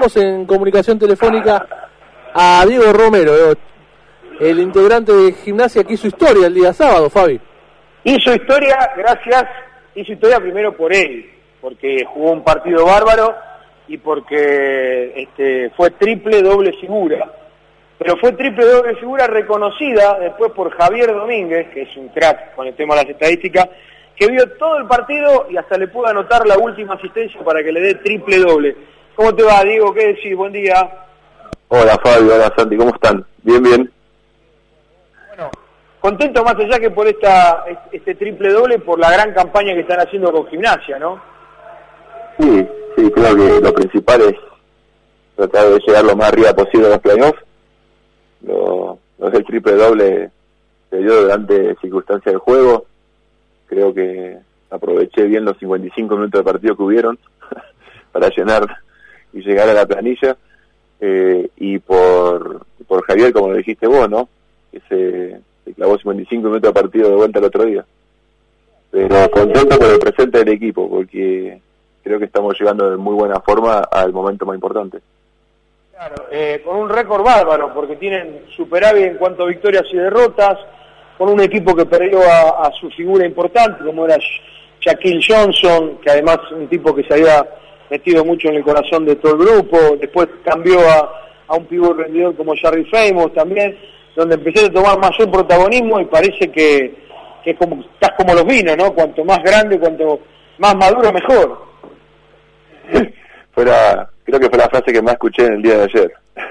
tenemos en comunicación telefónica a Diego Romero, el integrante de Gimnasia que hizo historia el día sábado, Fabi. Hizo historia, gracias, hizo historia primero por él, porque jugó un partido bárbaro y porque fue triple doble figura. Pero fue triple doble figura reconocida después por Javier Domínguez, que es un crack con el tema de las estadísticas, que vio todo el partido y hasta le pudo anotar la última asistencia para que le dé triple doble. ¿Cómo te va, Diego? ¿Qué decís? Buen día. Hola, Fabio. Hola, Santi. ¿Cómo están? Bien, bien. Bueno, contento más allá que por este triple doble, por la gran campaña que están haciendo con Gimnasia, ¿no? Sí, creo que lo principal es tratar de llegar lo más arriba posible a los playoffs. El triple doble se dio durante circunstancias del juego. Creo que aproveché bien los 55 minutos de partido que hubieron para llenar y llegar a la planilla. Y por Javier, como lo dijiste vos, ¿no? Que se clavó 55 minutos de partido de vuelta el otro día. Pero contento con el presente del equipo, porque creo que estamos llegando de muy buena forma al momento más importante. Claro, con un récord bárbaro, porque tienen superávit en cuanto a victorias y derrotas, con un equipo que perdió a su figura importante, como era Shaquille Johnson, que además es un tipo que se había metido mucho en el corazón de todo el grupo. Después cambió a un pívot rendidor como Jerry Famous también, donde empecé a tomar mayor protagonismo y parece que es como, estás como los vinos, ¿no? Cuanto más grande, cuanto más maduro, mejor. Creo que fue la frase que más escuché en el día de ayer.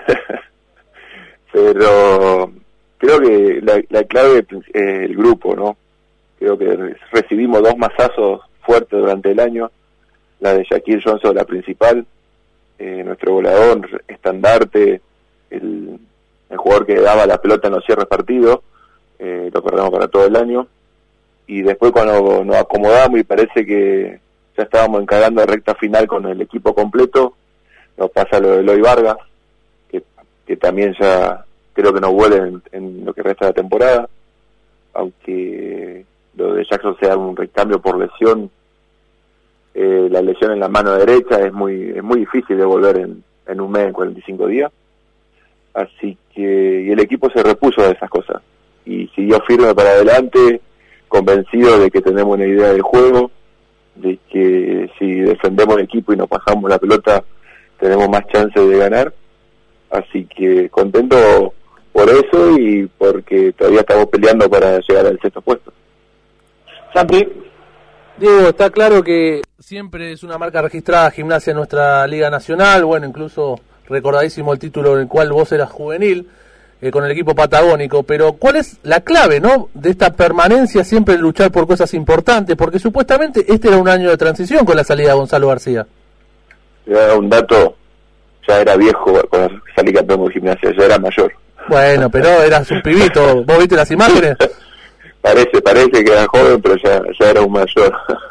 Pero creo que la clave es el grupo, ¿no? Creo que recibimos dos mazazos fuertes durante el año. La de Shaquille Johnson, la principal, nuestro goleador, estandarte, el jugador que daba la pelota en los cierres partidos, lo perdemos para todo el año. Y después cuando nos acomodamos y parece que ya estábamos encarando la recta final con el equipo completo, nos pasa lo de Eloy Vargas, que también ya creo que no vuelve en lo que resta de la temporada, aunque lo de Jackson sea un recambio por lesión. La lesión en la mano derecha es muy difícil de volver en un mes, en 45 días. Así que y el equipo se repuso de esas cosas y siguió firme para adelante, convencido de que tenemos una idea del juego, de que si defendemos el equipo y nos pasamos la pelota tenemos más chances de ganar. Así que contento por eso y porque todavía estamos peleando para llegar al sexto puesto. Santi. Diego, está claro que siempre es una marca registrada Gimnasia en nuestra Liga Nacional, bueno, incluso recordadísimo el título en el cual vos eras juvenil, con el equipo patagónico, pero ¿cuál es la clave, no, de esta permanencia siempre en luchar por cosas importantes? Porque supuestamente este era un año de transición con la salida de Gonzalo García. Ya un dato, ya era viejo cuando salí campeón de Gimnasia, ya era mayor. Bueno, pero eras un pibito, ¿vos viste las imágenes? Parece que era joven, pero ya era un mayor.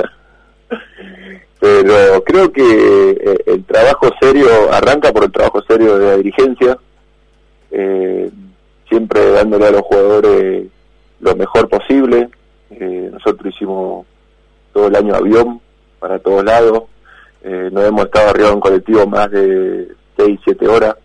Pero creo que el trabajo serio arranca por el trabajo serio de la dirigencia, siempre dándole a los jugadores lo mejor posible. Nosotros hicimos todo el año avión para todos lados, no hemos estado arriba en colectivo más de 6-7 horas.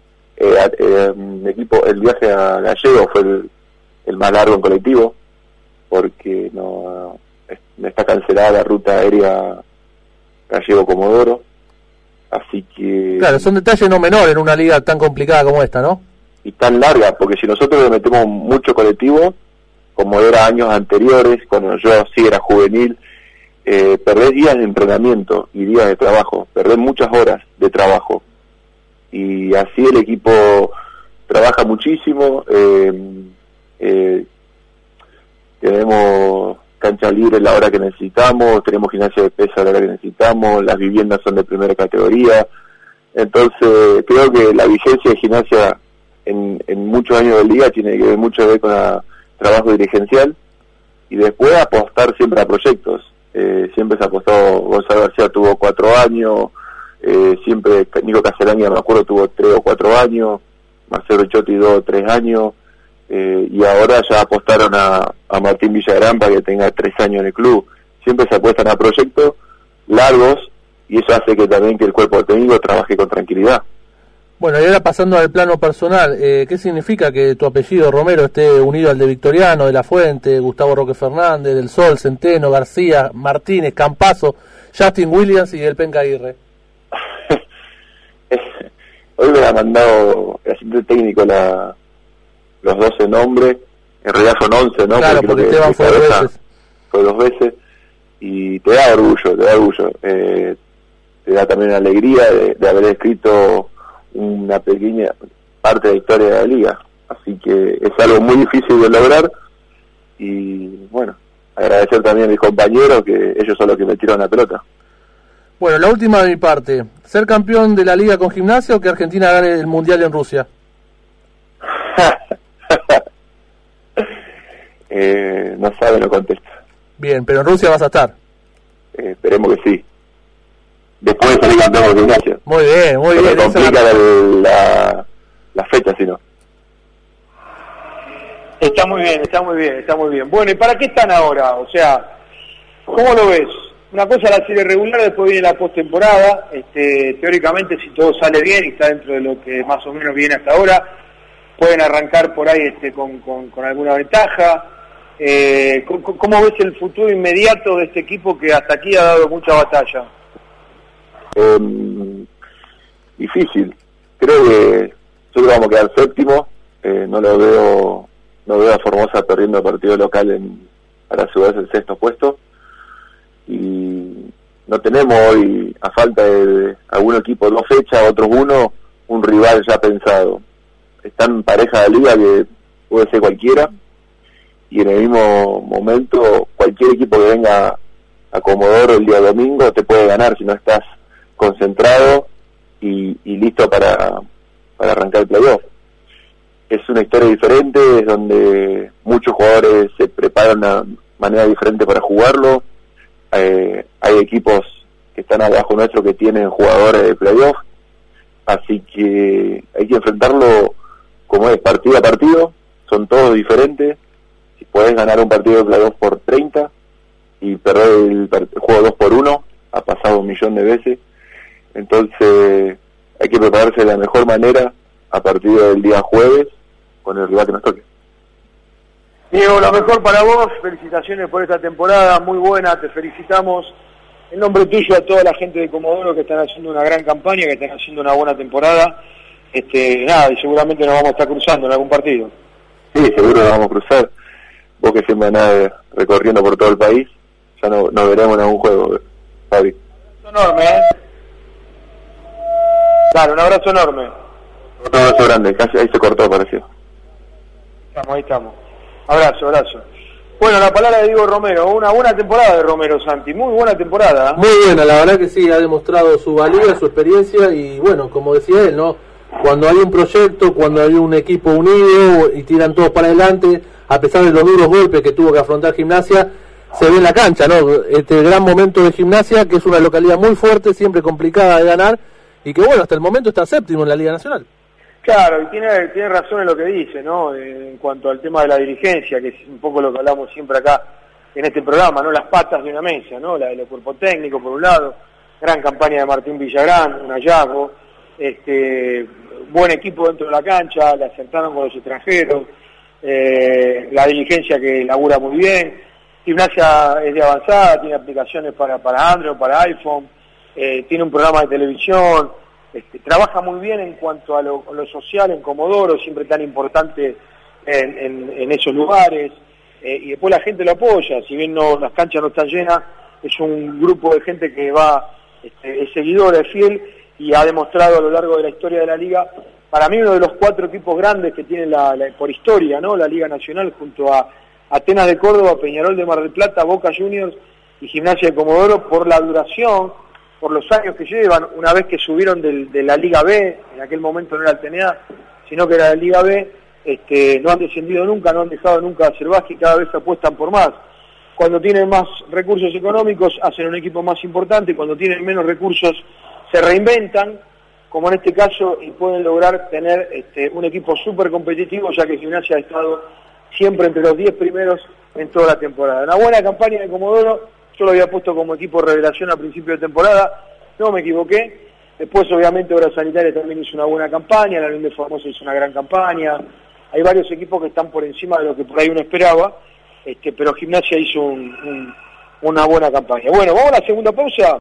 El viaje a Gallego fue el más largo en colectivo, porque no está cancelada la ruta aérea Gallego-Comodoro, así que... Claro, son detalles no menores en una liga tan complicada como esta, ¿no? Y tan larga, porque si nosotros le metemos mucho colectivo, como era años anteriores, cuando yo sí era juvenil, perdés días de entrenamiento y días de trabajo, perdés muchas horas de trabajo, y así el equipo trabaja muchísimo. Tenemos cancha libre la hora que necesitamos, tenemos gimnasia de pesa a la hora que necesitamos, las viviendas son de primera categoría. Entonces creo que la vigencia de gimnasia en muchos años de liga tiene que ver mucho que ver con el trabajo dirigencial y después apostar siempre a proyectos. Siempre se apostó, Gonzalo García tuvo 4 años, siempre Nico Castellani, me acuerdo, tuvo 3 o 4 años, Marcelo Chotti 2 o 3 años, y ahora ya apostaron a Martín Villagrán para que tenga 3 años en el club. Siempre se apuestan a proyectos largos y eso hace que también que el cuerpo técnico trabaje con tranquilidad. Bueno, y ahora pasando al plano personal, ¿qué significa que tu apellido Romero esté unido al de Victoriano, de La Fuente, Gustavo Roque Fernández, del Sol, Centeno, García, Martínez, Campazo, Justin Williams y el Penca Aguirre? Hoy me ha mandado el asistente técnico los 12 nombres, en realidad son 11, ¿no? Claro, porque Esteban fue 2 veces. Fue 2 veces, y te da orgullo, te da también alegría de haber escrito una pequeña parte de la historia de la liga, así que es algo muy difícil de lograr, y bueno, agradecer también a mis compañeros, que ellos son los que me tiraron la pelota. Bueno, la última de mi parte, ¿ser campeón de la liga con Gimnasia o que Argentina gane el Mundial en Rusia? No sabe, no contesta. Bien, pero en Rusia vas a estar. Esperemos que sí. Después de salir campeón con Gimnasia. Muy bien, muy bien. Se complica la fecha, si no. Está muy bien. Bueno, ¿y para qué están ahora? O sea, ¿cómo lo ves? Una cosa es la serie regular, después viene la postemporada. Teóricamente, si todo sale bien y está dentro de lo que más o menos viene hasta ahora, pueden arrancar por ahí con alguna ventaja. ¿Cómo ves el futuro inmediato de este equipo que hasta aquí ha dado mucha batalla? Difícil. Creo que nosotros vamos a quedar séptimo. No veo a Formosa perdiendo el partido local para asegurarse el 6º puesto, y no tenemos hoy, a falta de algún equipo 2 fechas, otros 1, un rival ya pensado. Están pareja de liga que puede ser cualquiera, y en el mismo momento cualquier equipo que venga a Comodoro el día domingo te puede ganar si no estás concentrado y listo para arrancar el playoff. Es una historia diferente, es donde muchos jugadores se preparan de una manera diferente para jugarlo. Hay equipos que están abajo nuestro que tienen jugadores de playoff, así que hay que enfrentarlo como es, partido a partido. Son todos diferentes. Si podés ganar un partido de playoff por 30 y perder el juego 2-1, ha pasado 1.000.000 de veces. Entonces hay que prepararse de la mejor manera a partir del día jueves con el rival que nos toque. Diego, lo mejor para vos, felicitaciones por esta temporada, muy buena, te felicitamos. En nombre tuyo a toda la gente de Comodoro que están haciendo una gran campaña, que están haciendo una buena temporada. Y seguramente nos vamos a estar cruzando en algún partido. Sí, seguro nos vamos a cruzar. Vos que siempre andás recorriendo por todo el país, ya nos veremos en algún juego, Fabi. Un abrazo enorme, Claro, un abrazo enorme. Un abrazo grande, casi ahí se cortó, pareció. Ahí estamos. Abrazo. Bueno, la palabra de Diego Romero, una buena temporada de Romero, Santi, muy buena temporada. Muy buena, la verdad que sí, ha demostrado su valía, su experiencia, y bueno, como decía él, ¿no? Cuando hay un proyecto, cuando hay un equipo unido y tiran todos para adelante, a pesar de los duros golpes que tuvo que afrontar Gimnasia, se ve en la cancha, ¿no? Este gran momento de Gimnasia, que es una localidad muy fuerte, siempre complicada de ganar, y que bueno, hasta el momento está séptimo en la Liga Nacional. Claro, y tiene razón en lo que dice, ¿no? En cuanto al tema de la dirigencia, que es un poco lo que hablamos siempre acá en este programa, ¿no? Las patas de una mesa, ¿no? La de los cuerpos técnicos, por un lado, gran campaña de Martín Villagrán, un hallazgo, buen equipo dentro de la cancha, le acertaron con los extranjeros, la dirigencia que labura muy bien, Gimnasia es de avanzada, tiene aplicaciones para Android, para iPhone, tiene un programa de televisión, trabaja muy bien en cuanto a lo social en Comodoro, siempre tan importante en esos lugares, y después la gente lo apoya, si bien las canchas no están llenas, es un grupo de gente que va, es seguidora, es fiel, y ha demostrado a lo largo de la historia de la liga, para mí uno de los 4 equipos grandes que tiene por historia, ¿no? La Liga Nacional, junto a Atenas de Córdoba, Peñarol de Mar del Plata, Boca Juniors y Gimnasia de Comodoro, por la duración, por los años que llevan, una vez que subieron de la Liga B, en aquel momento no era el TNA, sino que era la Liga B, no han descendido nunca, no han dejado nunca de ser básquet, cada vez apuestan por más. Cuando tienen más recursos económicos, hacen un equipo más importante, cuando tienen menos recursos, se reinventan, como en este caso, y pueden lograr tener un equipo súper competitivo, ya que Gimnasia ha estado siempre entre los 10 primeros en toda la temporada. Una buena campaña de Comodoro, yo lo había puesto como equipo revelación a principio de temporada, no, me equivoqué. Después, obviamente, Obras Sanitarias también hizo una buena campaña, la Unión de Formosa hizo una gran campaña. Hay varios equipos que están por encima de lo que por ahí uno esperaba, pero Gimnasia hizo una buena campaña. Bueno, vamos a la segunda pausa